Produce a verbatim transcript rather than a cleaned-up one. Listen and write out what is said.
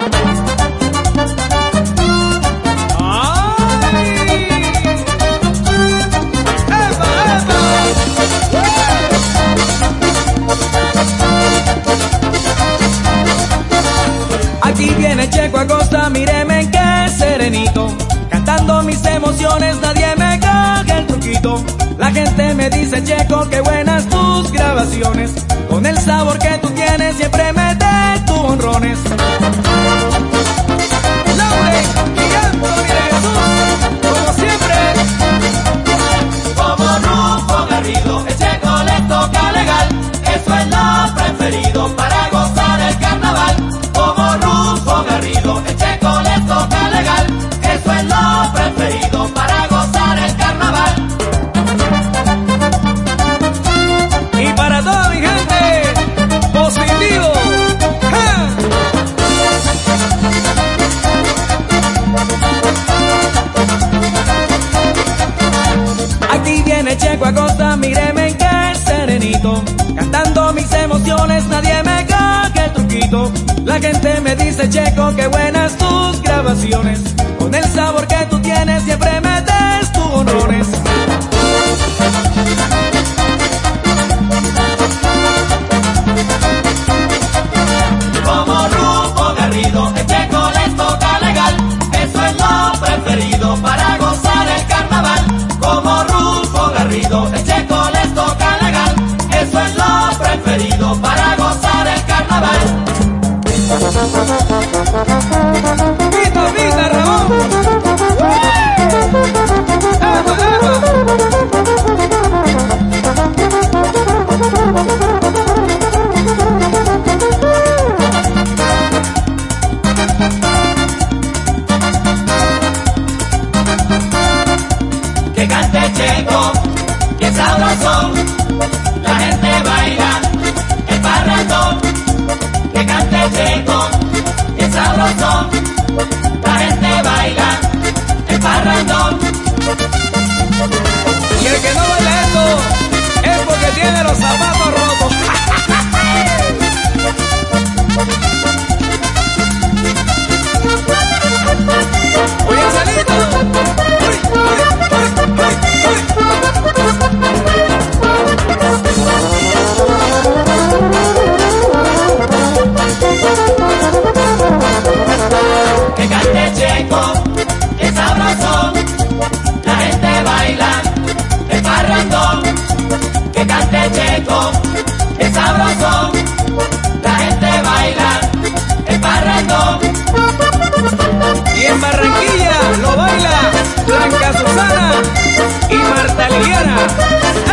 Aquí viene Checo Acosta, míreme qué serenito, cantando mis emociones, nadie me caga el truquito. La gente me dice, Checo, qué buenas tus grabaciones, con el sabor que tú tienes siempre mete tus honrones. Lauren y Anthony de Jesús, como siempre. Como Rufo Garrido, el Checo le toca legal, eso es lo preferido para gozar el carnaval. Como Rufo Garrido, el Checo le toca legal, eso es lo preferido para gozar el carnaval. Y para toda mi gente, positivo. ¡Ja! Aquí viene Checo Acosta, míreme qué serenito, cantando mis emociones, nadie me caga el truquito. La gente me dice, Checo, qué buenas tus grabaciones, con el sabor que tú tienes siempre metes tus honrones. Como Rufo Garrido, el Checo les toca legal, eso es lo preferido para gozar el carnaval. Como Rufo Garrido, el Checo les toca legal, eso es lo preferido para gozar el carnaval. ¡Pita, pita, Ramón! ¡Eva, Que cante Checo, que sabrosón, la gente baila el parrandón. Que cante Checo, que sabrosón, la gente baila el parrandón. y el que no baila esto es porque tiene los zapatos rotos. Oye, Salito. Uy, uy, uy, Que cante Checo, que sabrosón, la gente baila el parrandón. Que cante Checo, que sabrosón, la gente baila el parrandón. Y en Barranquilla lo baila Blanca Susana y Marta Liliana.